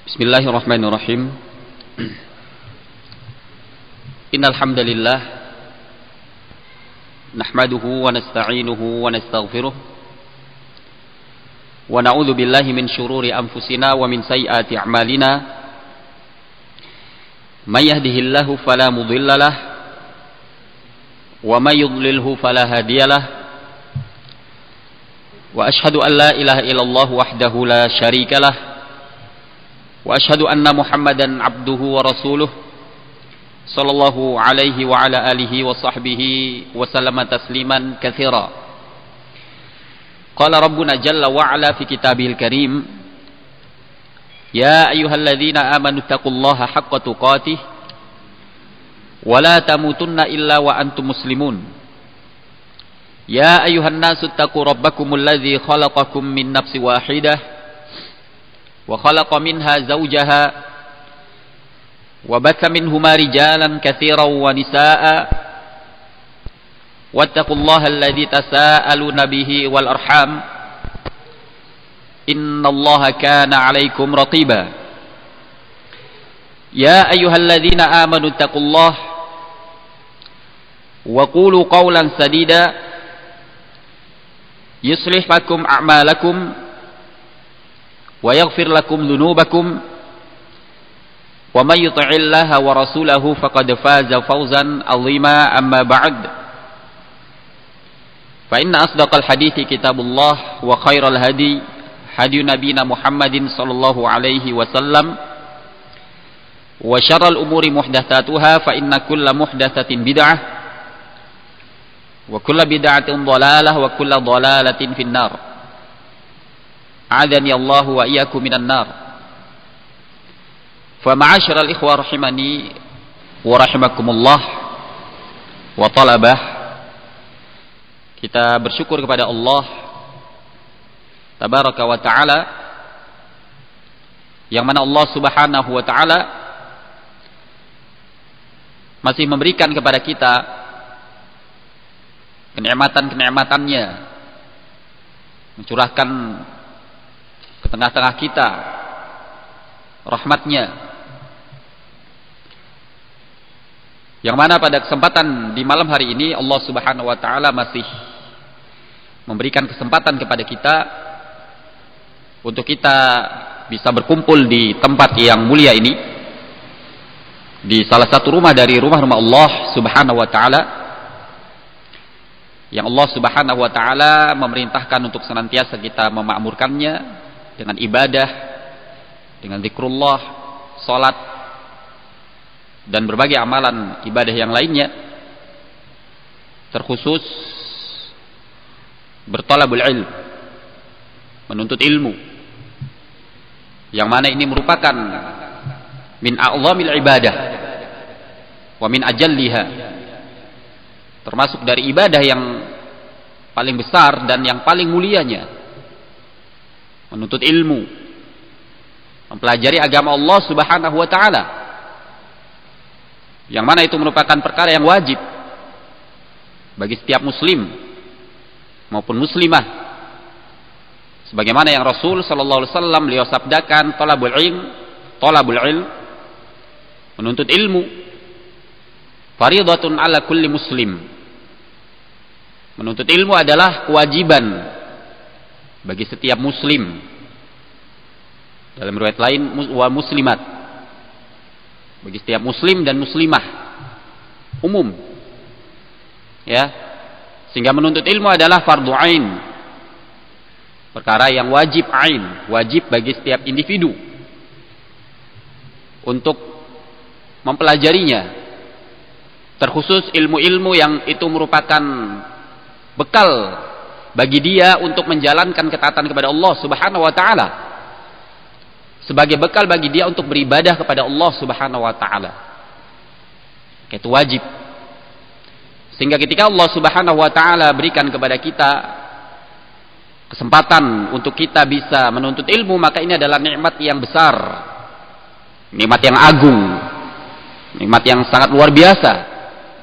Bismillahirrahmanirrahim. Innal hamdalillah nahmaduhu wa nasta'inuhu wa nastaghfiruh wa na'udzu billahi min shururi anfusina wa min sayyiati a'malina. May yahdihillahu fala mudhillalah wa may yudlilhu fala hadiyalah. Wa ashhadu an la ilaha illallah wahdahu la syarikalah. Wa ashhadu anna Muhammadan abduhu wa rasuluh sallallahu alaihi wa ala alihi wa sahbihi wa sallama tasliman katsira. Qala rabbuna jalla wa ala fi kitabihil karim, ya ayyuhalladzina amanu taqullaha haqqa tuqatih wa la tamutunna illa wa antum muslimun. Ya ayyuhan nasu taqu rabbakumul ladzi khalaqakum min nafsin wahidah wa khalaqa minha zawjaha wa batha minhuma rijalan katsiran wa nisaa'a wattaqullaha alladzi tasaaluna bihi wal arham innallaha kana 'alaikum raqiba. Ya ayyuhalladzina amanu taqullaha wa qulu qawlan sadida yuslih lakum a'malakum wa yaghfir lakum dhunubakum wa may yuti'illaha wa rasulahu faqad faza fawzan 'azima. Amma ba'd, fa inna asdaqal hadithi kitabullah wa khairal hadi hadi nabiyina Muhammadin sallallahu alaihi wasallam wa syarral umuri muhdatsatuha fa inna kulla muhdatsatin bid'ah wa kulla bid'atin dhalalah wa kulla dhalalatin finnar. A'adhani Allah wa iyyakum minan nar. Fa ma'asyiral ikhwah rahimani wa rahimakumullah wa talabah, kita bersyukur kepada Allah tabaraka wa taala, yang mana Allah subhanahu wa taala masih memberikan kepada kita kenikmatan-kenikmatannya, mencurahkan ke tengah-tengah kita rahmatnya, yang mana pada kesempatan di malam hari ini Allah subhanahu wa ta'ala masih memberikan kesempatan kepada kita untuk kita bisa berkumpul di tempat yang mulia ini, di salah satu rumah dari rumah-rumah Allah subhanahu wa ta'ala, yang Allah subhanahu wa ta'ala memerintahkan untuk senantiasa kita memakmurkannya dengan ibadah, dengan zikrullah, salat, dan berbagai amalan ibadah yang lainnya, terkhusus bertalabul ilm, menuntut ilmu, yang mana ini merupakan min a'zamil ibadah wa min ajalliha, termasuk dari ibadah yang paling besar dan yang paling mulianya, menuntut ilmu, mempelajari agama Allah subhanahu wa ta'ala, yang mana itu merupakan perkara yang wajib bagi setiap muslim maupun muslimah, sebagaimana yang Rasul sallallahu alaihi wasallam beliau sabdakan, talabul ilm, menuntut ilmu, fariidatun ala kulli muslim. Menuntut ilmu adalah kewajiban bagi setiap muslim. Dalam riwayat lain wa muslimat, bagi setiap muslim dan muslimah umum, ya. Sehingga menuntut ilmu adalah fardhu ain, perkara yang wajib ain, wajib bagi setiap individu untuk mempelajarinya, terkhusus ilmu-ilmu yang itu merupakan bekal bagi dia untuk menjalankan ketaatan kepada Allah subhanahu wa ta'ala, sebagai bekal bagi dia untuk beribadah kepada Allah subhanahu wa ta'ala. Itu wajib. Sehingga ketika Allah subhanahu wa ta'ala berikan kepada kita kesempatan untuk kita bisa menuntut ilmu, maka ini adalah nikmat yang besar, nikmat yang agung, nikmat yang sangat luar biasa,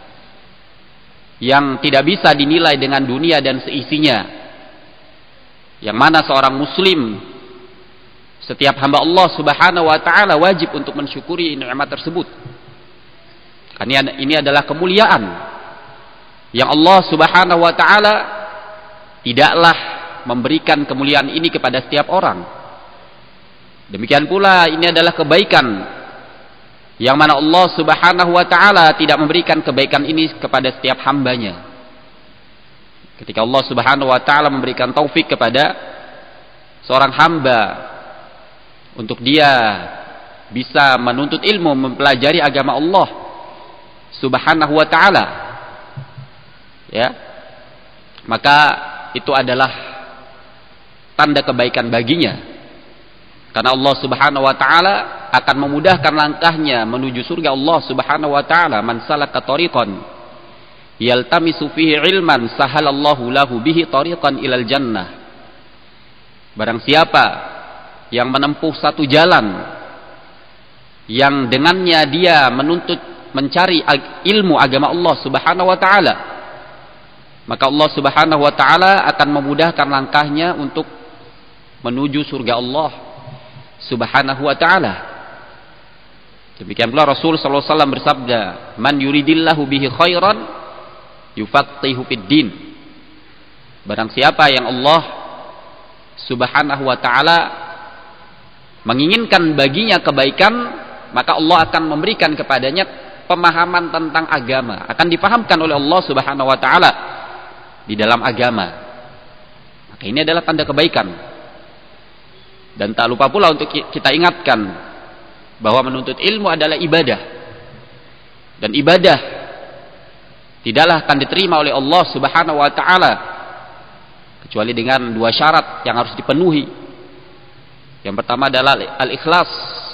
yang tidak bisa dinilai dengan dunia dan seisinya, yang mana seorang muslim Setiap hamba Allah Subhanahu wa taala wajib untuk mensyukuri nikmat tersebut. Karena ini adalah kemuliaan yang Allah Subhanahu wa taala tidaklah memberikan kemuliaan ini kepada setiap orang. Demikian pula ini adalah kebaikan yang mana Allah Subhanahu wa taala tidak memberikan kebaikan ini kepada setiap hambanya. Ketika Allah Subhanahu wa taala memberikan taufik kepada seorang hamba untuk dia bisa menuntut ilmu, mempelajari agama Allah Subhanahu wa taala, ya, maka itu adalah tanda kebaikan baginya. Karena Allah Subhanahu wa taala akan memudahkan langkahnya menuju surga Allah Subhanahu wa taala. Man salaka tariqan yaltamisu fihi ilman sahalallahu lahu bihi tariqan ilal jannah. Barang siapa yang menempuh satu jalan yang dengannya dia mencari ilmu agama Allah Subhanahu wa taala, maka Allah Subhanahu wa taala akan memudahkan langkahnya untuk menuju surga Allah Subhanahu wa taala. Demikian pula Rasul sallallahu alaihi wasallam bersabda, "Man yuridillahu bihi khairan yufaqihu fid din." Barang siapa yang Allah Subhanahu wa taala menginginkan baginya kebaikan, maka Allah akan memberikan kepadanya pemahaman tentang agama, akan dipahamkan oleh Allah Subhanahu wa taala di dalam agama. Maka ini adalah tanda kebaikan. Dan tak lupa pula untuk kita ingatkan bahwa menuntut ilmu adalah ibadah. Dan ibadah tidaklah akan diterima oleh Allah Subhanahu wa taala kecuali dengan dua syarat yang harus dipenuhi. Yang pertama adalah al-ikhlas.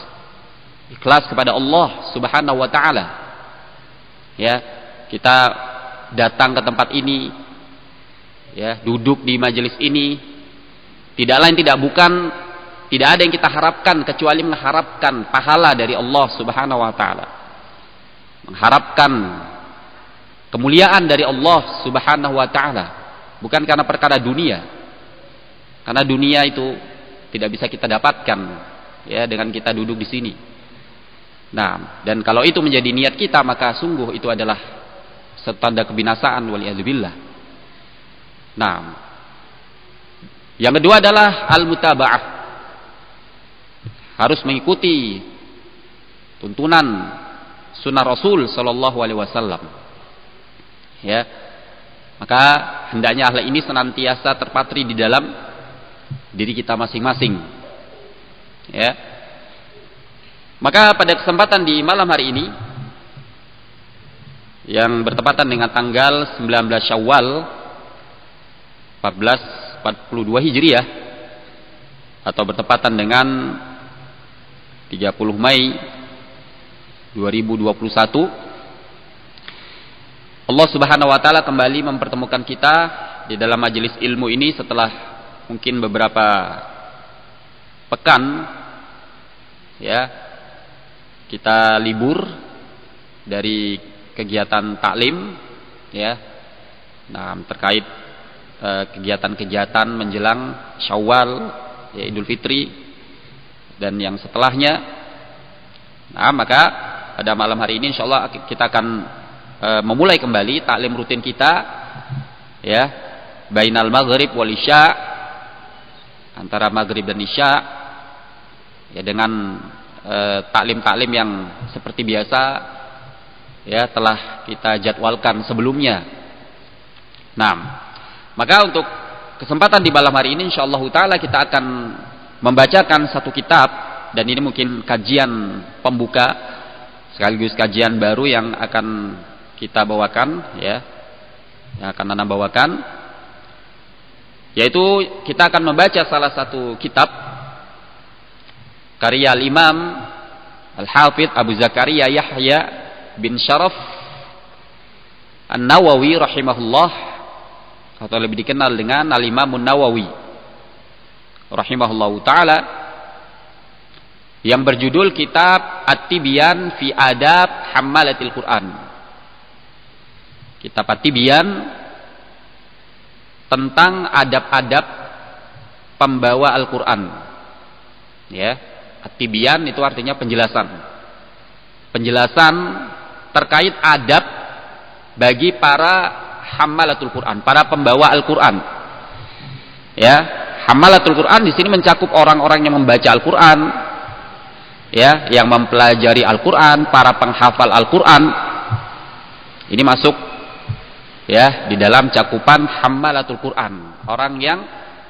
Ikhlas kepada Allah Subhanahu wa taala. Ya, kita datang ke tempat ini, ya, duduk di majelis ini, tidak lain tidak ada yang kita harapkan kecuali mengharapkan pahala dari Allah Subhanahu wa taala. Mengharapkan kemuliaan dari Allah Subhanahu wa taala, bukan karena perkara dunia. Karena dunia itu tidak bisa kita dapatkan, ya, dengan kita duduk di sini. Nah, dan kalau itu menjadi niat kita, maka sungguh itu adalah setanda kebinasaan, waliyadzubillah. Nah, yang kedua adalah al-mutaba'ah. Harus mengikuti tuntunan sunnah Rasul sallallahu alaihi wasallam. Ya. Maka hendaknya hal ini senantiasa terpatri di dalam diri kita masing-masing, ya. Maka pada kesempatan di malam hari ini yang bertepatan dengan tanggal 19 Syawal 1442 Hijriah atau bertepatan dengan 30 Mei 2021, Allah Subhanahu wa taala kembali mempertemukan kita di dalam majelis ilmu ini setelah mungkin beberapa pekan, ya, kita libur dari kegiatan taklim, ya. Nah, terkait kegiatan-kegiatan menjelang Syawal, ya, Idul Fitri dan yang setelahnya. Nah, maka pada malam hari ini insyaallah kita akan memulai kembali taklim rutin kita, ya, bainal maghrib wal isya, antara maghrib dan isya, ya, dengan taklim-taklim yang seperti biasa, ya, telah kita jadwalkan sebelumnya. Nah, maka untuk kesempatan di malam hari ini insyaallah taala kita akan membacakan satu kitab, dan ini mungkin kajian pembuka sekaligus kajian baru yang akan kita bawakan, ya, yang akan Anda bawakan, yaitu kita akan membaca salah satu kitab karya Imam Al-Hafidh Abu Zakaria Yahya bin Syaraf An-Nawawi rahimahullah, atau lebih dikenal dengan Al-Imam An-Nawawi rahimahullah ta'ala, yang berjudul kitab At-Tibyan fi Adab Hammalatil Quran. Kitab At-Tibyan tentang adab-adab pembawa Al-Quran. Ya, at-tibyan itu artinya penjelasan. Penjelasan terkait adab bagi para hammalatul Quran, para pembawa Al-Quran. Ya, hammalatul Quran di sini mencakup orang-orang yang membaca Al-Quran, ya, yang mempelajari Al-Quran, para penghafal Al-Quran. Ini masuk, ya, di dalam cakupan hammalatul Quran, orang yang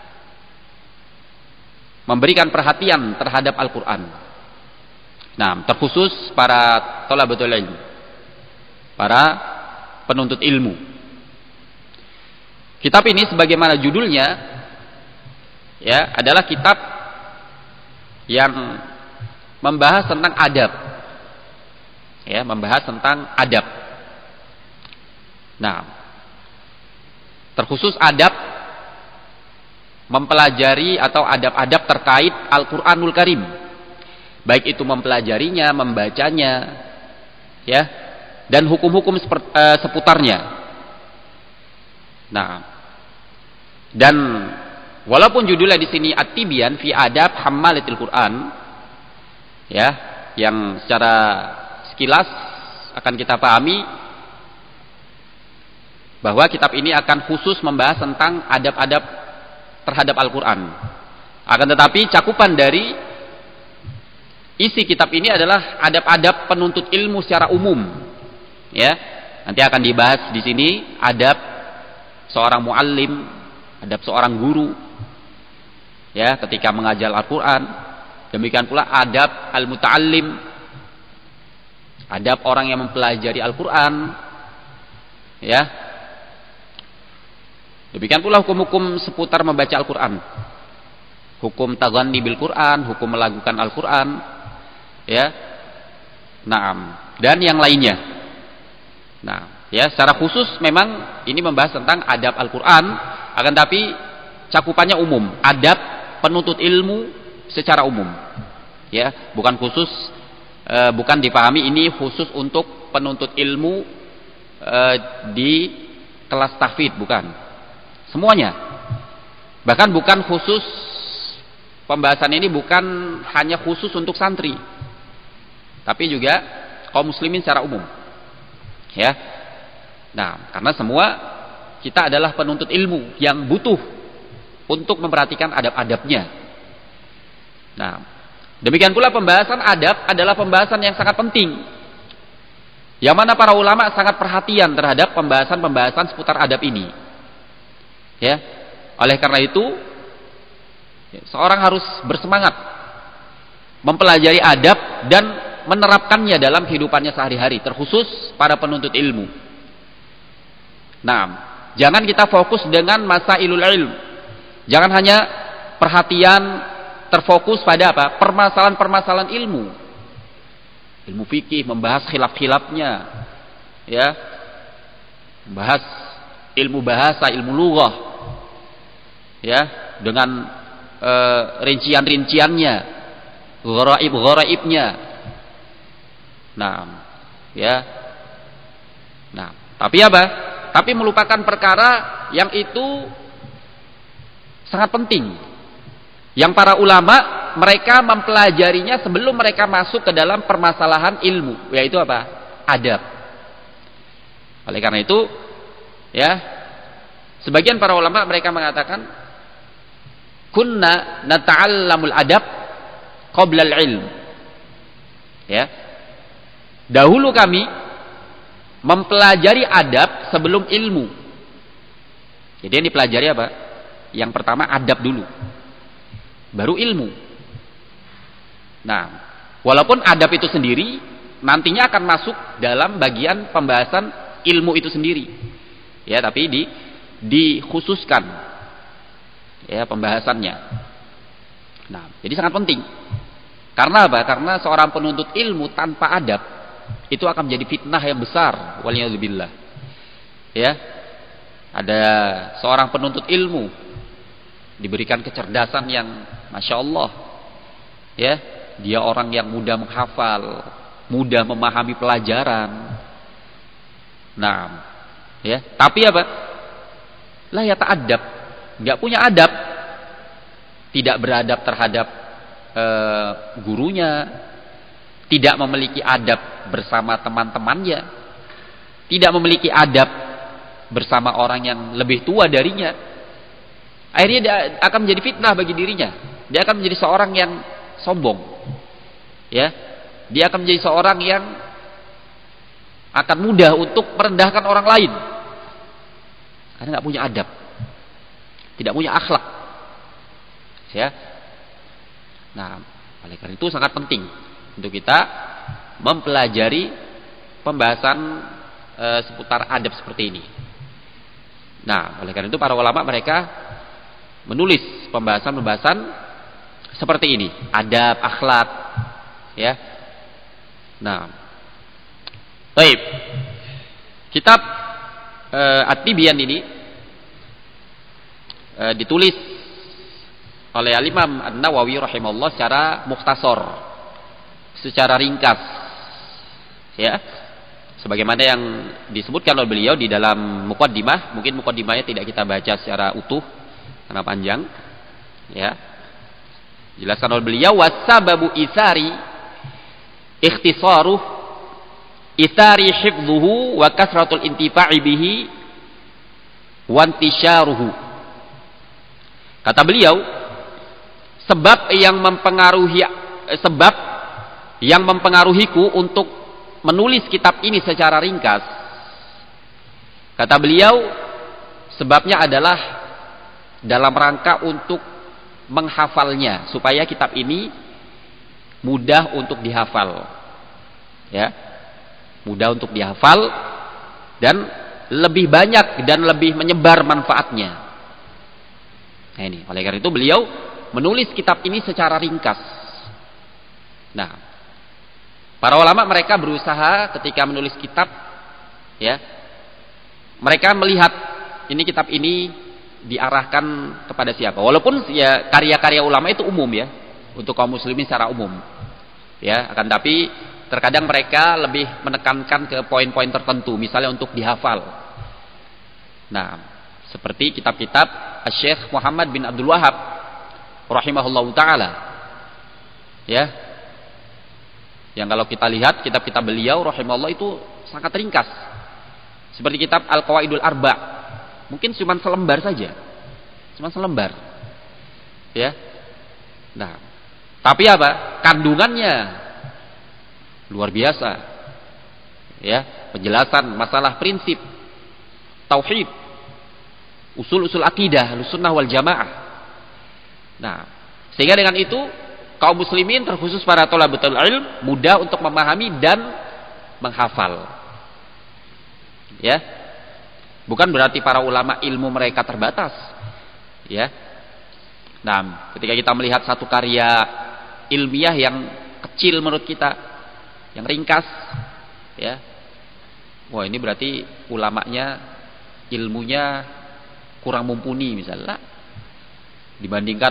memberikan perhatian terhadap Al-Quran. Nah, terkhusus para thalabatul ilm, para penuntut ilmu. Kitab ini sebagaimana judulnya, ya, adalah kitab yang membahas tentang adab. Ya, membahas tentang adab. Nah, terkhusus adab, mempelajari atau adab-adab terkait Al-Qur'anul Karim. Baik itu mempelajarinya, membacanya, ya, dan hukum-hukum seputarnya. Nah, dan walaupun judulnya di sini At-Tibyan fi Adab Hammalatil Quran, ya, yang secara sekilas akan kita pahami bahwa kitab ini akan khusus membahas tentang adab-adab terhadap Al-Quran. Akan tetapi cakupan dari isi kitab ini adalah adab-adab penuntut ilmu secara umum. Ya, nanti akan dibahas di sini adab seorang muallim, adab seorang guru, ya, ketika mengajar Al-Quran. Demikian pula adab al-muta'allim, adab orang yang mempelajari Al-Quran, ya. Demikian pula hukum-hukum seputar membaca Al-Quran, hukum taghanni bil Quran, hukum melakukan Al-Quran, ya. Naam, dan yang lainnya. Nah, ya, secara khusus memang ini membahas tentang adab Al-Quran, akan tapi cakupannya umum, adab penuntut ilmu secara umum, ya, bukan khusus, bukan dipahami ini khusus untuk penuntut ilmu di kelas tahfidz, bukan. Semuanya. Bahkan bukan khusus, pembahasan ini bukan hanya khusus untuk santri, tapi juga kaum muslimin secara umum. Ya. Nah, karena semua kita adalah penuntut ilmu yang butuh untuk memperhatikan adab-adabnya. Nah, demikian pula pembahasan adab adalah pembahasan yang sangat penting, yang mana para ulama sangat perhatian terhadap pembahasan-pembahasan seputar adab ini. Ya, oleh karena itu seorang harus bersemangat mempelajari adab dan menerapkannya dalam kehidupannya sehari-hari, terkhusus para penuntut ilmu. Nah, jangan kita fokus dengan masailul ilm. Jangan hanya perhatian terfokus pada apa? Permasalahan-permasalahan ilmu. Ilmu fikih, membahas khilaf-khilafnya, ya. Membahas ilmu bahasa, ilmu lughah, ya, dengan rincian-rinciannya, gharaib-gharaibnya. Nah, ya. Nah, tapi apa? Tapi melupakan perkara yang itu sangat penting, yang para ulama mereka mempelajarinya sebelum mereka masuk ke dalam permasalahan ilmu, yaitu apa? Adab. Oleh karena itu, ya, sebagian para ulama mereka mengatakan kunna nata'allamul adab qabla al-ilm. Ya. Dahulu kami mempelajari adab sebelum ilmu. Jadi yang dipelajari apa? Yang pertama adab dulu, baru ilmu. Nah, walaupun adab itu sendiri nantinya akan masuk dalam bagian pembahasan ilmu itu sendiri, ya, tapi dikhususkan, ya, pembahasannya. Nah, jadi sangat penting. Karena apa? Karena seorang penuntut ilmu tanpa adab itu akan menjadi fitnah yang besar, waliyadzubillah. Ya, ada seorang penuntut ilmu diberikan kecerdasan yang masya Allah, ya, dia orang yang mudah menghafal, mudah memahami pelajaran. Nah, ya, tapi apa? La yata'adab, nggak punya adab, tidak beradab terhadap gurunya, tidak memiliki adab bersama teman-temannya, tidak memiliki adab bersama orang yang lebih tua darinya, akhirnya dia akan menjadi fitnah bagi dirinya. Dia akan menjadi seorang yang sombong, ya. Dia akan menjadi seorang yang akan mudah untuk merendahkan orang lain karena nggak punya adab, tidak punya akhlak, ya. Nah, oleh karena itu sangat penting untuk kita mempelajari pembahasan seputar adab seperti ini. Nah, oleh karena itu para ulama mereka menulis pembahasan-pembahasan seperti ini, adab, akhlak, ya. Nah, baik. Kitab At-Tibyan ini ditulis oleh Al-Imam An-Nawawi rahimahullah secara mukhtasar, secara ringkas, ya. Sebagaimana yang disebutkan oleh beliau di dalam muqaddimah. Mungkin muqaddimahnya tidak kita baca secara utuh karena panjang, ya. Jelaskan oleh beliau, wasababu isari ikhtisaruh isari hifdhuhu wa kasratul intifa'i bihi wa intisyaruhu. Kata beliau, sebab yang mempengaruhiku untuk menulis kitab ini secara ringkas, kata beliau, sebabnya adalah dalam rangka untuk menghafalnya, supaya kitab ini mudah untuk dihafal, ya, mudah untuk dihafal dan lebih banyak dan lebih menyebar manfaatnya. Nah ini, oleh karena itu beliau menulis kitab ini secara ringkas. Nah, para ulama mereka berusaha ketika menulis kitab, ya, mereka melihat ini kitab ini diarahkan kepada siapa. Walaupun ya karya-karya ulama itu umum, ya, untuk kaum muslimin secara umum, ya, akan tapi terkadang mereka lebih menekankan ke poin-poin tertentu, misalnya untuk dihafal. Nah, seperti kitab-kitab Syekh Muhammad bin Abdul Wahab rahimahullahu taala, ya, yang kalau kita lihat kitab-kitab beliau rahimahullah itu sangat ringkas. Seperti kitab Al-Qawaidul Arba, mungkin cuma selembar saja, cuma selembar, ya. Nah, tapi apa? Kandungannya luar biasa, ya. Penjelasan masalah prinsip tauhid, usul-usul akidah Ahlussunnah wal Jamaah. Nah, sehingga dengan itu kaum muslimin terkhusus para thalabatul ilm mudah untuk memahami dan menghafal. Ya. Bukan berarti para ulama ilmu mereka terbatas. Ya. Nah, ketika kita melihat satu karya ilmiah yang kecil menurut kita, yang ringkas, ya. Wah, ini berarti ulamanya ilmunya kurang mumpuni misalnya, dibandingkan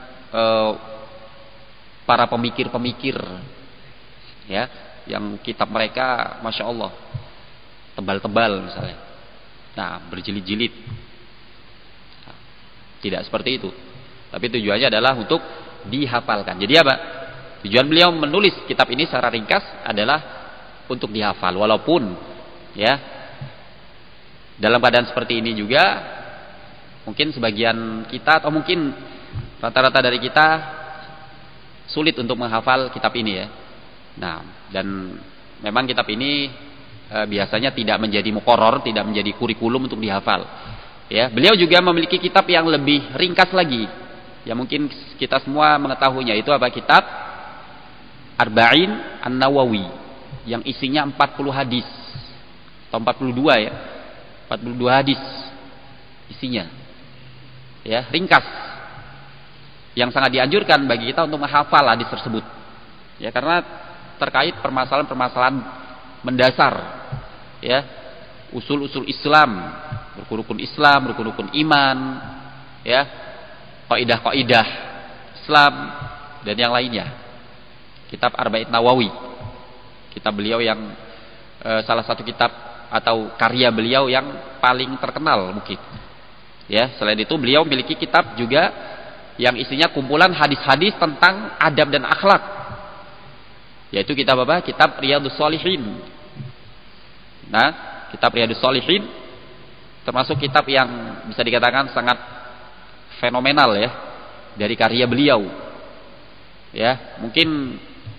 para pemikir-pemikir, ya, yang kitab mereka masya Allah tebal-tebal misalnya, nah berjilid-jilid. Nah, tidak seperti itu, tapi tujuannya adalah untuk dihafalkan. Jadi apa? Tujuan beliau menulis kitab ini secara ringkas adalah untuk dihafal. Walaupun, ya, dalam keadaan seperti ini juga mungkin sebagian kita atau mungkin rata-rata dari kita sulit untuk menghafal kitab ini, ya. Nah, dan memang kitab ini biasanya tidak menjadi muqarrar, tidak menjadi kurikulum untuk dihafal. Ya, beliau juga memiliki kitab yang lebih ringkas lagi, yang mungkin kita semua mengetahuinya, itu apa? Kitab Arba'in An-Nawawi, yang isinya 40 hadis atau 42, ya. 42 hadis isinya. Ya, ringkas. Yang sangat dianjurkan bagi kita untuk menghafal hadis tersebut. Ya, karena terkait permasalahan-permasalahan mendasar, ya, usul-usul Islam, rukun-rukun Islam, rukun-rukun iman, ya, kaidah-kaidah Islam dan yang lainnya. Kitab Arba'in Nawawi, kitab beliau yang salah satu kitab atau karya beliau yang paling terkenal mungkin. Ya, selain itu beliau memiliki kitab juga yang isinya kumpulan hadis-hadis tentang adab dan akhlak. Yaitu kitab apa? Kitab Riyadhus Shalihin. Nah, kitab Riyadhus Shalihin termasuk kitab yang bisa dikatakan sangat fenomenal ya dari karya beliau. Ya, mungkin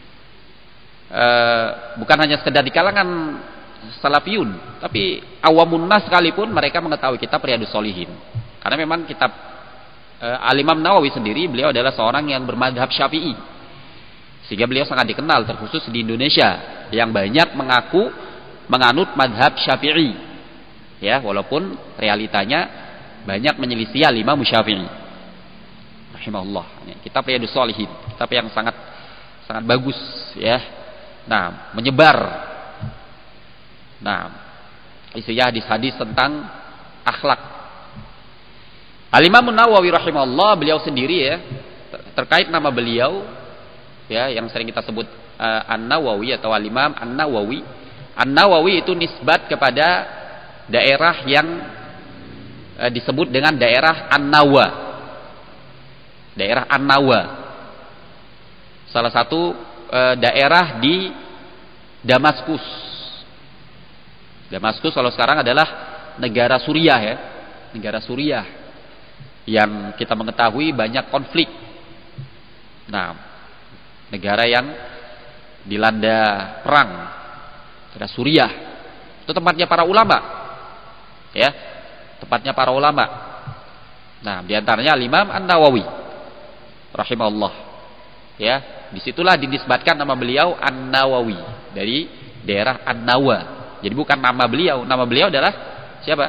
bukan hanya sekedar di kalangan salafiyun, tapi awamun nas sekalipun mereka mengetahui kitab Riyadhus Shalihin. Karena memang kitab Al-Imam Nawawi sendiri, beliau adalah seorang yang bermadhab Syafi'i, sehingga beliau sangat dikenal terkhusus di Indonesia yang banyak menganut madhab Syafi'i, ya, walaupun realitanya banyak menyelisih Al-Imam Syafi'i rahimahullah. Kitab Riyadhus Shalihin, kitab yang sangat bagus ya. Nah, menyebar. Nah, isinya hadis-hadis tentang akhlak. Al-Imam Nawawi rahimahullah, beliau sendiri ya, terkait nama beliau ya yang sering kita sebut An-Nawawi atau Al-Imam An-Nawawi. An-Nawawi itu nisbat kepada daerah yang disebut dengan daerah An-Nawa. Daerah An-Nawa. Salah satu daerah di Damaskus. Damaskus kalau sekarang adalah negara Suriah ya. Negara Suriah yang kita mengetahui banyak konflik. Nah, negara yang dilanda perang, negara Suriah. Itu tempatnya para ulama. Ya, tempatnya para ulama. Nah, diantaranya Al-Imam An-Nawawi rahimahullah. Ya, disitulah dinisbatkan nama beliau An-Nawawi dari daerah An-Nawa. Jadi bukan nama beliau adalah siapa?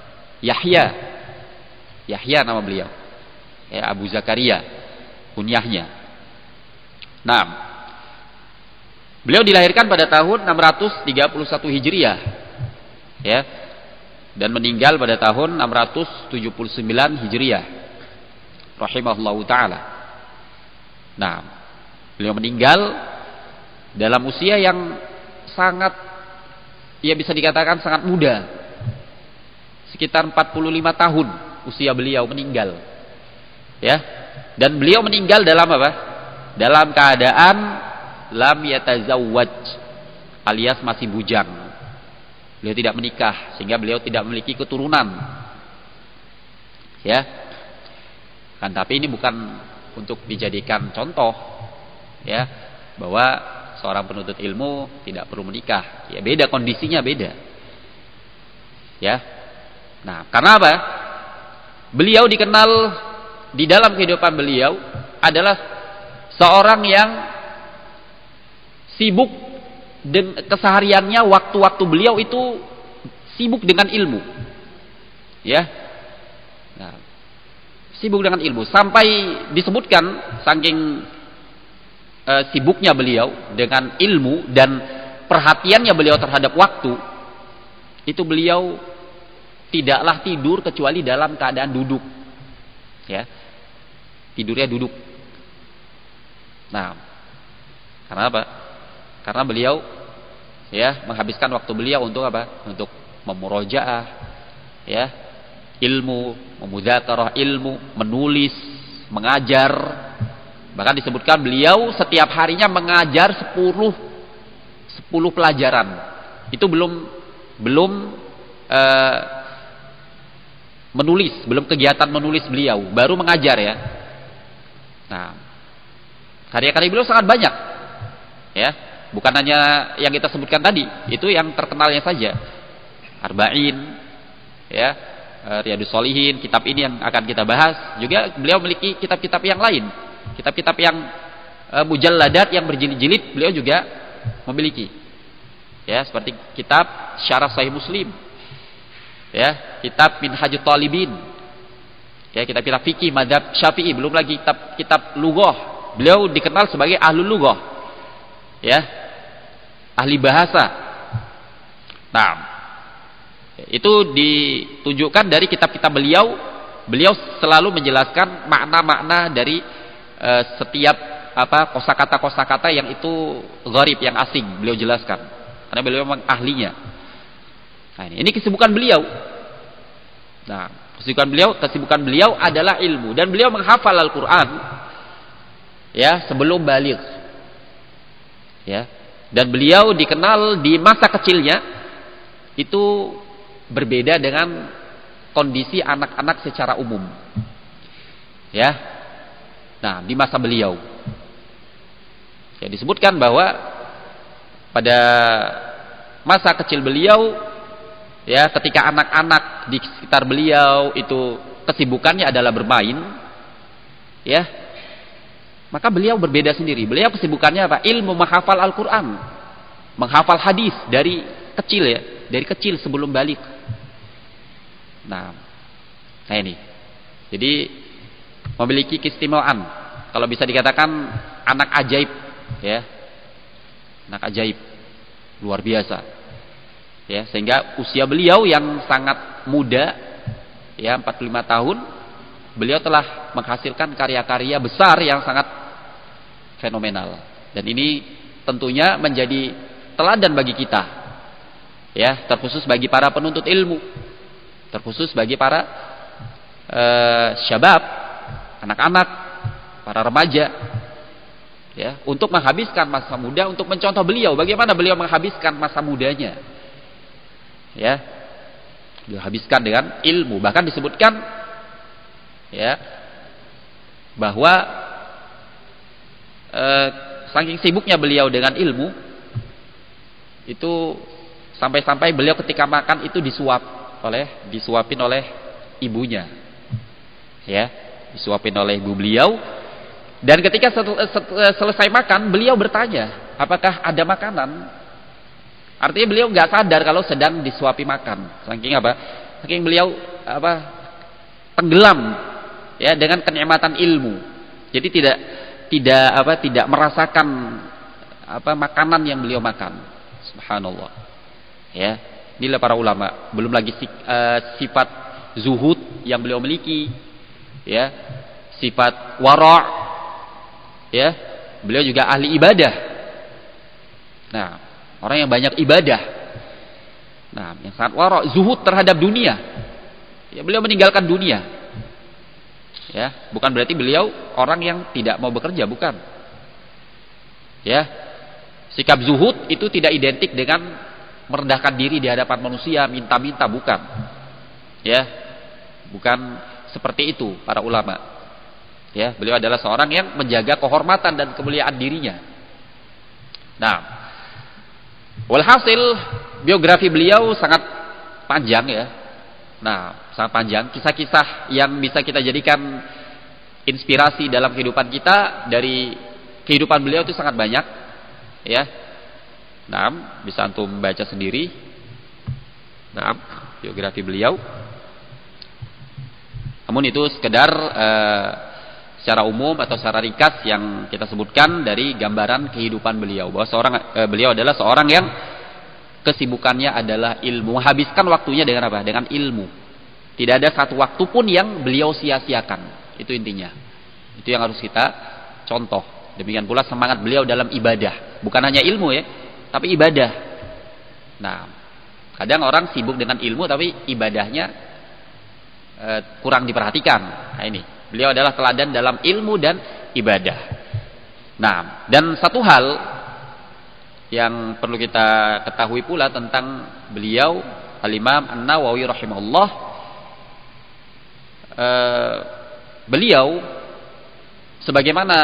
Yahya nama beliau. Ya, Abu Zakaria kunyahnya. Nah, beliau dilahirkan pada tahun 631 Hijriah. Ya. Dan meninggal pada tahun 679 Hijriah. Rahimahullahu taala. Nah, beliau meninggal dalam usia yang sangat, ya bisa dikatakan sangat muda. Sekitar 45 tahun usia beliau meninggal. Ya. Dan beliau meninggal dalam apa? Dalam keadaan lam yatazawwaj, alias masih bujang. Beliau tidak menikah sehingga beliau tidak memiliki keturunan. Ya. Kan tapi ini bukan untuk dijadikan contoh ya bahwa seorang penuntut ilmu tidak perlu menikah. Ya beda kondisinya, beda. Ya. Nah, karena apa? Beliau dikenal di dalam kehidupan beliau adalah seorang yang sibuk dengan kesehariannya, waktu-waktu beliau itu sibuk dengan ilmu. Ya. Nah, sibuk dengan ilmu sampai disebutkan saking sibuknya beliau dengan ilmu dan perhatiannya beliau terhadap waktu, itu beliau tidaklah tidur kecuali dalam keadaan duduk. Ya. Tidurnya duduk. Nah, karena apa? Karena beliau ya menghabiskan waktu beliau untuk apa? Untuk memurojaah ya, ilmu, memudzakarah ilmu, menulis, mengajar. Bahkan disebutkan beliau setiap harinya mengajar 10 pelajaran. Itu belum menulis, belum kegiatan menulis beliau, baru mengajar ya. Nah, karya-karya beliau sangat banyak. Ya, bukan hanya yang kita sebutkan tadi, itu yang terkenalnya saja. Arba'in, ya, Riyadhus Shalihin, kitab ini yang akan kita bahas. Juga beliau memiliki kitab-kitab yang lain. Kitab-kitab yang mujalladat yang berjilid-jilid beliau juga memiliki. Ya, seperti kitab Syarah Sahih Muslim. Ya, kitab Minhajut Talibin. Ya, kitab-kitab fikih mazhab Syafi'i, belum lagi kitab lughah. Beliau dikenal sebagai ahlul lughah. Ya. Ahli bahasa. Nah, itu ditunjukkan dari kitab-kitab beliau. Beliau selalu menjelaskan makna-makna dari setiap kosakata-kosakata yang itu gharib, yang asing, beliau jelaskan. Karena beliau memang ahlinya. Nah, ini kesibukan beliau. Nah, Kesibukan beliau adalah ilmu, dan beliau menghafal Al-Qur'an ya sebelum baligh. Ya. Dan beliau dikenal di masa kecilnya itu berbeda dengan kondisi anak-anak secara umum. Ya. Nah, di masa beliau ya disebutkan bahwa pada masa kecil beliau ya, ketika anak-anak di sekitar beliau itu kesibukannya adalah bermain, ya, maka beliau berbeda sendiri. Beliau kesibukannya apa? Ilmu, menghafal Al-Quran, menghafal hadis dari kecil ya, dari kecil sebelum balik. Nah ini, jadi memiliki keistimewaan, kalau bisa dikatakan anak ajaib, ya, anak ajaib, luar biasa. Ya, sehingga usia beliau yang sangat muda, ya 45 tahun, beliau telah menghasilkan karya-karya besar yang sangat fenomenal. Dan ini tentunya menjadi teladan bagi kita, ya, terkhusus bagi para penuntut ilmu, terkhusus bagi para syabab, anak-anak, para remaja, ya, untuk menghabiskan masa muda, untuk mencontoh beliau, bagaimana beliau menghabiskan masa mudanya. Ya, dihabiskan dengan ilmu. Bahkan disebutkan ya bahwa saking sibuknya beliau dengan ilmu itu sampai-sampai beliau ketika makan itu disuapin oleh ibunya. Ya, disuapin oleh ibu beliau. Dan ketika selesai makan, beliau bertanya, apakah ada makanan? Artinya beliau nggak sadar kalau sedang disuapi makan. Saking apa? Saking beliau tenggelam ya dengan kenikmatan ilmu. Jadi tidak merasakan makanan yang beliau makan. Subhanallah. Ya, inilah para ulama. Belum lagi sifat zuhud yang beliau miliki, ya, sifat wara', ya. Beliau juga ahli ibadah. Nah, orang yang banyak ibadah. Nah, yang sangat wara', zuhud terhadap dunia. Ya, beliau meninggalkan dunia. Ya, bukan berarti beliau orang yang tidak mau bekerja, bukan. Ya. Sikap zuhud itu tidak identik dengan merendahkan diri di hadapan manusia, minta-minta, bukan. Ya. Bukan seperti itu para ulama. Ya, beliau adalah seorang yang menjaga kehormatan dan kemuliaan dirinya. Nah, walhasil biografi beliau sangat panjang ya. Nah, sangat panjang, kisah-kisah yang bisa kita jadikan inspirasi dalam kehidupan kita dari kehidupan beliau itu sangat banyak, ya. Nah, bisa antum baca sendiri. Nah, biografi beliau. Namun itu sekedar secara umum atau secara ringkas yang kita sebutkan dari gambaran kehidupan beliau, bahwa beliau adalah seorang yang kesibukannya adalah ilmu, menghabiskan waktunya dengan apa? Dengan ilmu. Tidak ada satu waktu pun yang beliau sia-siakan. Itu intinya. Itu yang harus kita contoh. Demikian pula semangat beliau dalam ibadah. Bukan hanya ilmu ya, tapi ibadah. Nah, kadang orang sibuk dengan ilmu tapi ibadahnya kurang diperhatikan. Nah ini, beliau adalah teladan dalam ilmu dan ibadah. Nah, dan satu hal yang perlu kita ketahui pula tentang beliau, Al-Imam An-Nawawi rahimahullah, beliau sebagaimana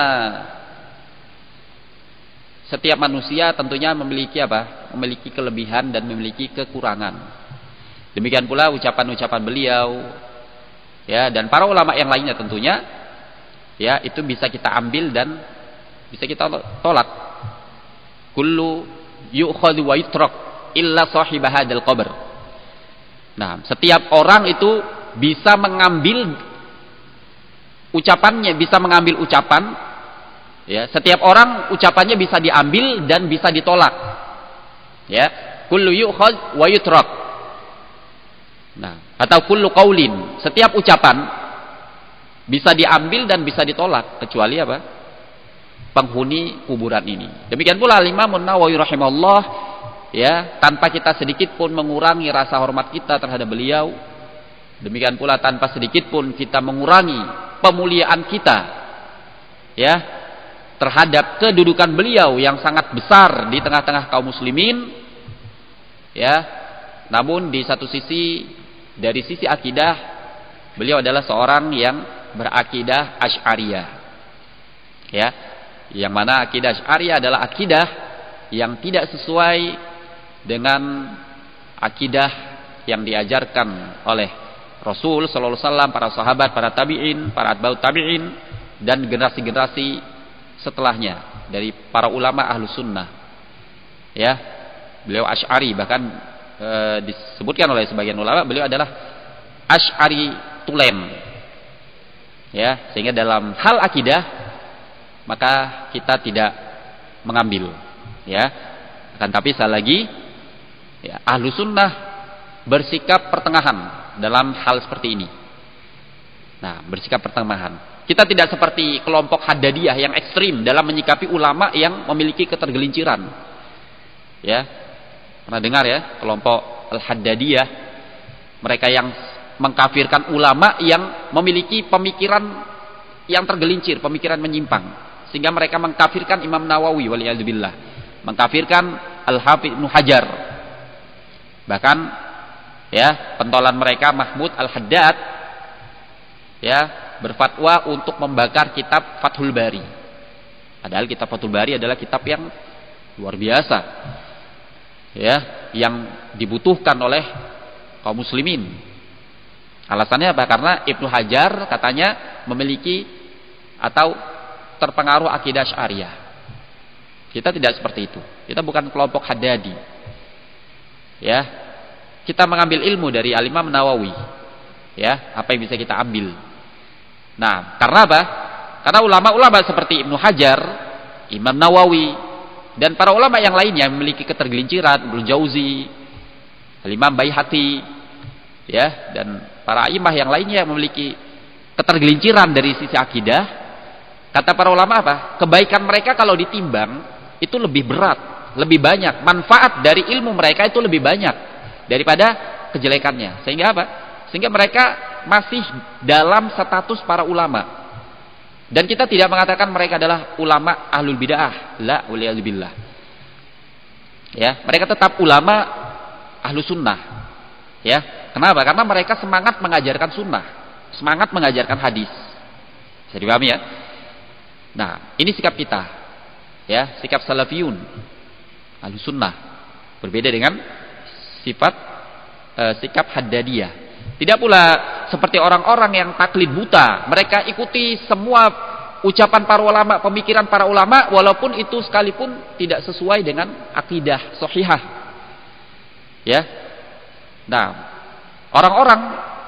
setiap manusia tentunya memiliki memiliki kelebihan dan memiliki kekurangan. Demikian pula ucapan-ucapan beliau, ya, dan para ulama yang lainnya tentunya, ya, itu bisa kita ambil dan bisa kita tolak. Kullu yu'khadhu wa yutrak illa sahib hadzal qabr. Nah, setiap orang itu bisa mengambil ucapannya, bisa mengambil ucapan, ya, setiap orang ucapannya bisa diambil dan bisa ditolak. Ya, kullu yu'khadh wa yutrak. Nah, atau kullu qaulin, setiap ucapan bisa diambil dan bisa ditolak, kecuali apa? Penghuni kuburan ini. Demikian pula Imam An-Nawawi rahimahullah, ya, tanpa kita sedikit pun mengurangi rasa hormat kita terhadap beliau, Demikian pula tanpa sedikit pun kita mengurangi pemuliaan kita, ya, terhadap kedudukan beliau yang sangat besar di tengah-tengah kaum muslimin, ya. Namun di satu sisi, dari sisi akidah, beliau adalah seorang yang berakidah Asy'ariyah, ya, yang mana akidah Asy'ariyah adalah akidah yang tidak sesuai dengan akidah yang diajarkan oleh Rasul sallallahu alaihi wasallam, para sahabat, para tabi'in, para atba'ut tabi'in, dan generasi-generasi setelahnya dari para ulama ahlus sunnah. Ya, beliau Asy'ari, bahkan disebutkan oleh sebagian ulama beliau adalah Asy'ari tulen. Ya, sehingga dalam hal akidah maka kita tidak mengambil, ya. Akan tapi sekali lagi, ya, ahlus sunnah bersikap pertengahan dalam hal seperti ini. Nah, bersikap pertengahan. Kita tidak seperti kelompok Haddadiyah yang ekstrim dalam menyikapi ulama yang memiliki ketergelinciran. Ya, pernah dengar ya kelompok Al-Haddadiyah, mereka yang mengkafirkan ulama yang memiliki pemikiran yang tergelincir, pemikiran menyimpang, sehingga mereka mengkafirkan Imam Nawawi waliyadzubillah, mengkafirkan Al-Hafidz Ibnu Hajar. Bahkan, ya, pentolan mereka Mahmud Al-Haddad, ya, berfatwa untuk membakar kitab Fathul Bari. Padahal kitab Fathul Bari adalah kitab yang luar biasa, ya, yang dibutuhkan oleh kaum muslimin. Alasannya apa? Karena Ibnu Hajar katanya memiliki atau terpengaruh akidah Asy'ariyah. Kita tidak seperti itu. Kita bukan kelompok Haddadi. Ya, kita mengambil ilmu dari Al-Imam Nawawi, ya, apa yang bisa kita ambil. Nah, karena apa? Karena ulama-ulama seperti Ibnu Hajar, Imam Nawawi, dan para ulama yang lainnya memiliki ketergelinciran, Ibnu Jauzi, Al-Imam Baihaqi, ya, dan para imam yang lainnya yang memiliki ketergelinciran dari sisi akidah. Kata para ulama apa? Kebaikan mereka kalau ditimbang itu lebih berat, lebih banyak. Manfaat dari ilmu mereka itu lebih banyak daripada kejelekannya. Sehingga apa? Sehingga mereka masih dalam status para ulama. Dan kita tidak mengatakan mereka adalah ulama ahlul bid'ah. La waliyadzubillah. Ya, mereka tetap ulama ahlus sunnah. Ya, kenapa? Karena mereka semangat mengajarkan sunnah, semangat mengajarkan hadis. Bisa dipahami ya? Nah, ini sikap kita. Ya, sikap salafiyun ahlus sunnah. Berbeda dengan sikap Haddadiyah. Tidak pula seperti orang-orang yang taklid buta. Mereka ikuti semua ucapan para ulama, pemikiran para ulama, walaupun itu sekalipun tidak sesuai dengan akidah sahihah. Ya. Nah, orang-orang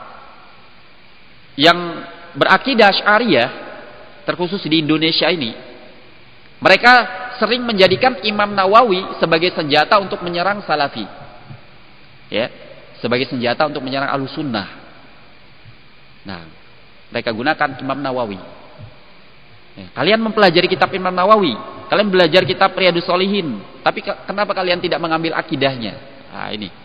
yang berakidah Asy'ariyah, terkhusus di Indonesia ini, mereka sering menjadikan Imam Nawawi sebagai senjata untuk menyerang Salafi. Ya, sebagai senjata untuk menyerang Ahlussunnah. Nah, mereka gunakan Imam Nawawi. Ya, kalian mempelajari kitab Imam Nawawi, kalian belajar kitab Riyadhus Shalihin, tapi kenapa kalian tidak mengambil akidahnya? Nah, ini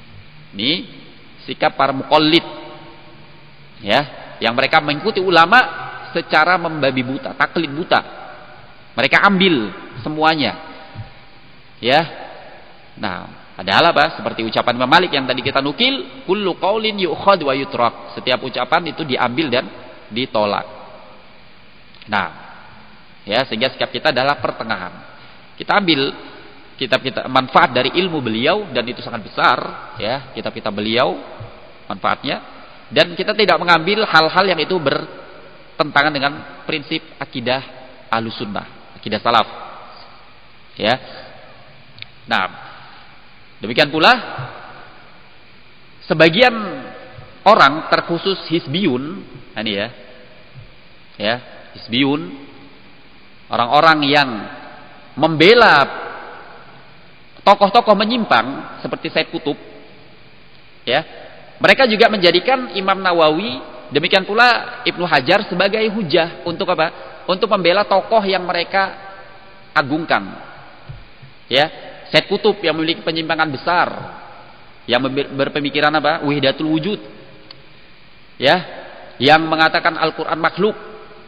sikap para muqallid, ya, yang mereka mengikuti ulama secara membabi buta, taklid buta. Mereka ambil semuanya. Ya. Nah, padahal apa? Seperti ucapan Imam Malik yang tadi kita nukil, kullu qaulin yu'khad wa yutrak. Setiap ucapan itu diambil dan ditolak. Nah, ya, sehingga sikap kita adalah pertengahan. Kita ambil kitab kita, manfaat dari ilmu beliau, dan itu sangat besar, ya, kitab-kitab beliau manfaatnya, dan kita tidak mengambil hal-hal yang itu bertentangan dengan prinsip akidah Ahlussunnah, akidah salaf. Ya. Nah, demikian pula sebagian orang, terkhusus Hizbiyun, ini ya, Hizbiyun, orang-orang yang membela tokoh-tokoh menyimpang seperti Said Qutb, ya, mereka juga menjadikan Imam Nawawi, demikian pula Ibnu Hajar sebagai hujah untuk apa? Untuk membela tokoh yang mereka agungkan. Ya, Said Qutb yang memiliki penyimpangan besar, yang berpemikiran apa? Wahdatul wujud. ya, yang mengatakan Al-Qur'an makhluk.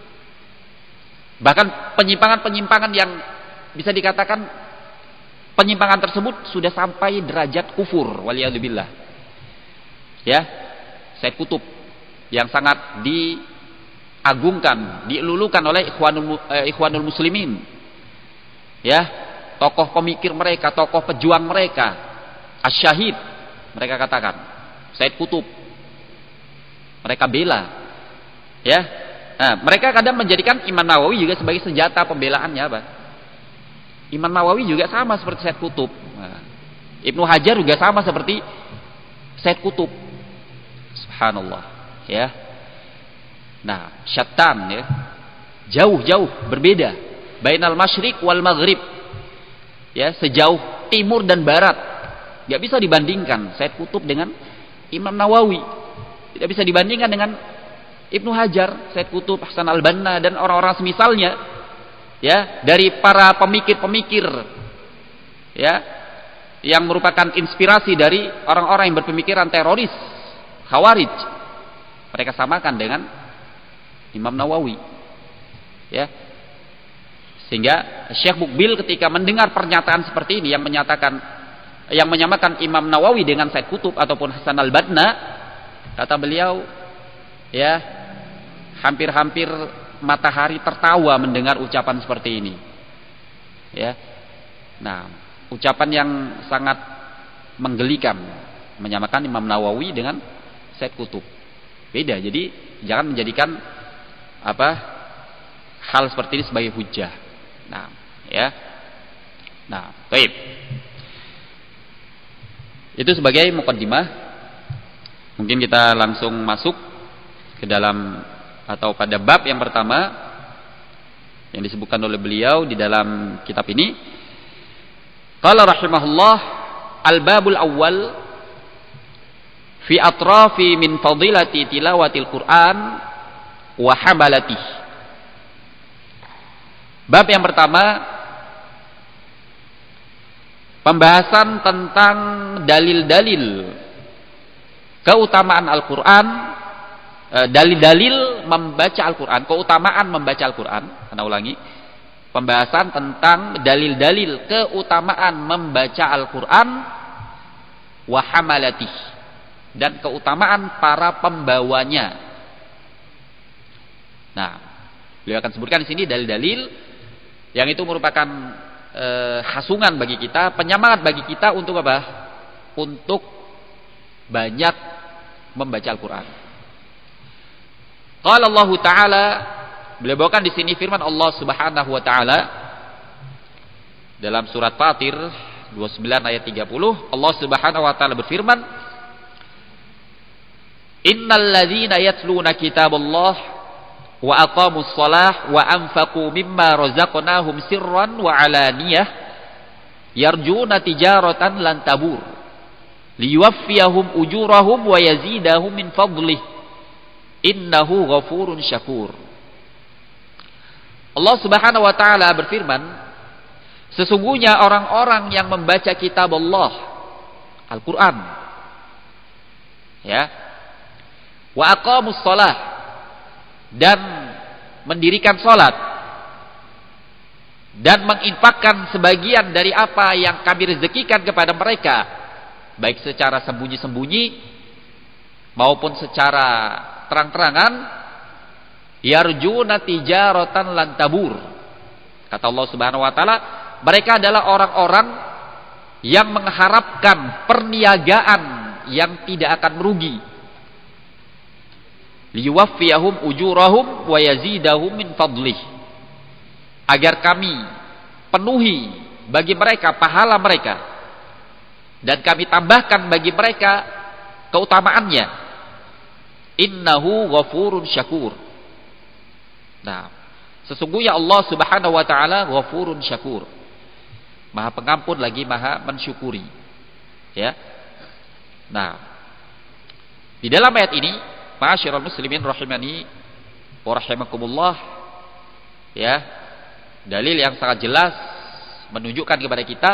Bahkan penyimpangan-penyimpangan yang bisa dikatakan penyimpangan tersebut sudah sampai derajat kufur, waliyadzubillah. Ya, Said Qutb yang sangat diagungkan, dielulukan oleh Ikhwanul Muslimin. Ya, tokoh pemikir mereka, tokoh pejuang mereka, Asy-Syahid mereka katakan, Said Qutb. Mereka bela. Ya. Nah, mereka kadang menjadikan Imam Nawawi juga sebagai senjata pembelaannya apa? Imam Nawawi juga sama seperti Said Qutb. Nah, Ibnu Hajar juga sama seperti Said Qutb. Subhanallah, ya. Nah, syattan ya. Jauh-jauh berbeda. Bainal masyriq wal maghrib. Ya, sejauh timur dan barat. Enggak bisa dibandingkan Said Qutb dengan Imam Nawawi. Tidak bisa dibandingkan dengan Ibnu Hajar, Said Qutb, Hasan al-Banna dan orang-orang semisalnya. Ya, dari para pemikir-pemikir ya, yang merupakan inspirasi dari orang-orang yang berpemikiran teroris, Khawarij. Mereka samakan dengan Imam Nawawi. Ya. Sehingga Syekh Mukbil ketika mendengar pernyataan seperti ini yang menyamakan Imam Nawawi dengan Said Qutb ataupun Hasan al-Banna, kata beliau, ya, hampir-hampir matahari tertawa mendengar ucapan seperti ini. Ya. Nah, ucapan yang sangat menggelikan menyamakan Imam Nawawi dengan Said Qutb. Beda. Jadi jangan menjadikan hal seperti ini sebagai hujah. Nah, ya. Nah, baik. Itu sebagai muqaddimah. Mungkin kita langsung masuk ke dalam atau pada bab yang pertama yang disebutkan oleh beliau di dalam kitab ini. Qala rahimahullah, al-babul awwal fi atrafi min fadilati tilawatil Qur'an wa hamalatih. Bab yang pertama, pembahasan tentang dalil-dalil keutamaan Al-Qur'an, dalil-dalil membaca Al-Qur'an, keutamaan membaca Al-Qur'an. Ana ulangi, pembahasan tentang dalil-dalil keutamaan membaca Al-Qur'an wa hamalatih, dan keutamaan para pembawanya. Nah, beliau akan sebutkan di sini dalil-dalil yang itu merupakan hasungan bagi kita, penyemangat bagi kita untuk apa? Untuk banyak membaca Al-Qur'an. Qala Allah Ta'ala, beliau bawakan di sini firman Allah Subhanahu wa taala dalam surat Fatir 29 ayat 30. Allah Subhanahu wa taala berfirman, Innal ladzina yatluna kitaballah wa aqamus shalah wa anfaqu mimma razaqnahum sirran wa alaniyah yarjuna tijaratan lan tabur liyuwaffiyahum ujurahum wa yazidahum min fadlih innahu ghafurun syakur. Allah Subhanahu wa taala berfirman, sesungguhnya orang-orang yang membaca kitab Allah, Al-Qur'an, ya, wa aqamus shalah, dan mendirikan salat, dan menginfakkan sebagian dari apa yang kami rezekikan kepada mereka, baik secara sembunyi-sembunyi maupun secara terang-terangan, yarjuna tijaratan lan tabur. Kata Allah Subhanahu wa taala, mereka adalah orang-orang yang mengharapkan perniagaan yang tidak akan merugi. Liyuwaffiyahum ujurahum wa yazidahum min fadlih, agar kami penuhi bagi mereka pahala mereka dan kami tambahkan bagi mereka keutamaannya. Innahu ghafurun syakur. Nah, sesungguhnya Allah Subhanahu wa taala ghafurun syakur, Maha pengampun lagi Maha mensyukuri. Ya. Nah, di dalam ayat ini, ma'asyiral muslimin rahimani wa rahimakumullah, ya, dalil yang sangat jelas menunjukkan kepada kita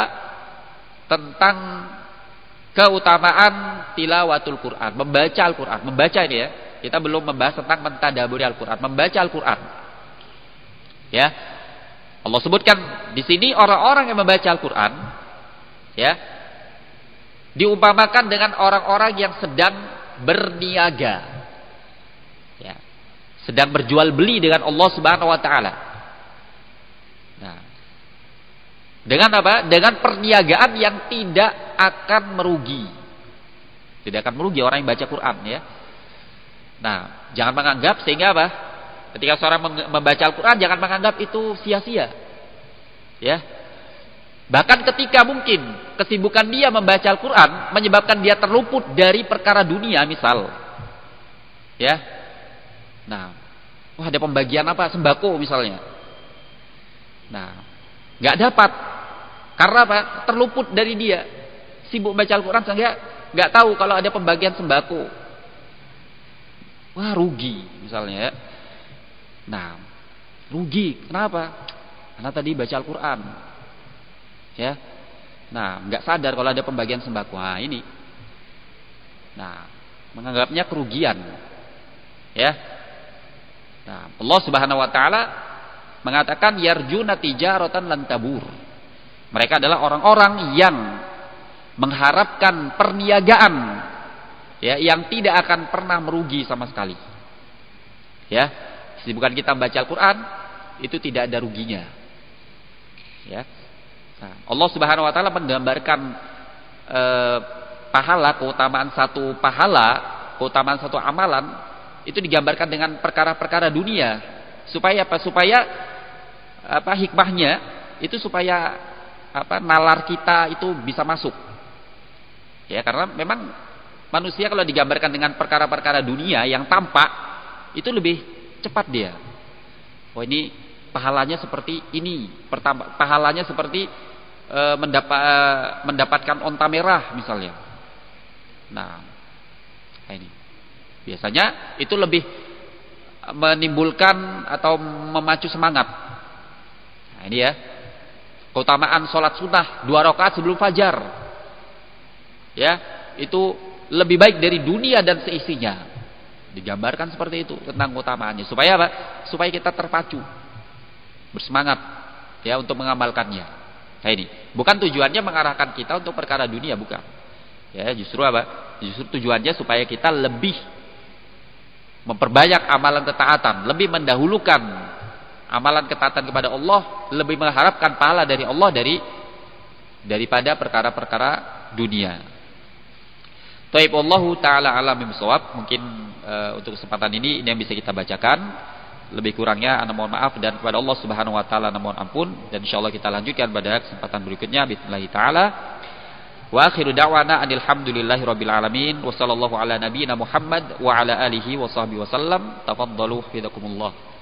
tentang keutamaan tilawatul Quran, membaca Al-Quran. Membaca ini ya, Kita belum membahas tentang mentadaburi Al-Qur'an, membaca Al-Qur'an. Ya. Allah sebutkan di sini orang-orang yang membaca Al-Qur'an, ya, diumpamakan dengan orang-orang yang sedang berniaga. Ya. Sedang berjual beli dengan Allah Subhanahu wa taala. Nah, dengan apa? Dengan perniagaan yang tidak akan merugi. Tidak akan merugi orang yang baca Quran, ya. Nah, jangan menganggap, sehingga apa? Ketika seorang membaca Al-Quran, jangan menganggap itu sia-sia. Ya. Bahkan ketika mungkin kesibukan dia membaca Al-Quran menyebabkan dia terluput dari perkara dunia, misal. Ya. Nah, wah, ada pembagian apa? Sembako misalnya. Nah, nggak dapat. Karena apa? Terluput dari dia. Sibuk baca Al-Quran sehingga nggak tahu kalau ada pembagian sembako. Wah, rugi misalnya, ya. Nah, rugi. Kenapa? Karena tadi baca Al-Quran, ya. Nah, nggak sadar kalau ada pembagian sembako. Nah, ini. Nah, menganggapnya kerugian, ya. Nah, Allah Subhanahu wa taala mengatakan yarjuna tijaratan lan tabur. Mereka adalah orang-orang yang mengharapkan perniagaan, ya, yang tidak akan pernah merugi sama sekali. Ya, kesibukan kita membaca Al-Quran itu tidak ada ruginya. Ya, nah, Allah Subhanahu Wa Taala menggambarkan pahala, keutamaan satu amalan itu digambarkan dengan perkara-perkara dunia, supaya apa? Supaya apa? Hikmahnya itu supaya apa? Nalar kita itu bisa masuk. Ya, karena memang manusia kalau digambarkan dengan perkara-perkara dunia yang tampak, itu lebih cepat dia. Oh, ini pahalanya seperti ini. Pahalanya seperti mendapatkan onta merah misalnya. Nah, ini biasanya itu lebih menimbulkan atau memacu semangat. Nah, ini ya. Keutamaan sholat sunnah 2 rakaat sebelum fajar. Ya, itu lebih baik dari dunia dan seisinya. Digambarkan seperti itu tentang keutamaannya. Supaya apa? Supaya kita terpacu, bersemangat, ya, untuk mengamalkannya. Nah, ini bukan tujuannya mengarahkan kita untuk perkara dunia, bukan. Ya, justru apa? Justru tujuannya supaya kita lebih memperbanyak amalan ketaatan, lebih mendahulukan amalan ketaatan kepada Allah, lebih mengharapkan pahala dari Allah daripada perkara-perkara dunia. Taib, Allahu taala alam bisawab. Mungkin untuk kesempatan ini yang bisa kita bacakan. Lebih kurangnya ana mohon maaf, dan kepada Allah Subhanahu wa taala ana mohon ampun, dan insyaallah kita lanjutkan pada kesempatan berikutnya bismillah taala. Wa akhiru da'wana alhamdulillahirabbil alamin wa sallallahu ala nabiyyina Muhammad wa ala alihi wa sahbihi wasallam. Tafaddalu hidakumullah.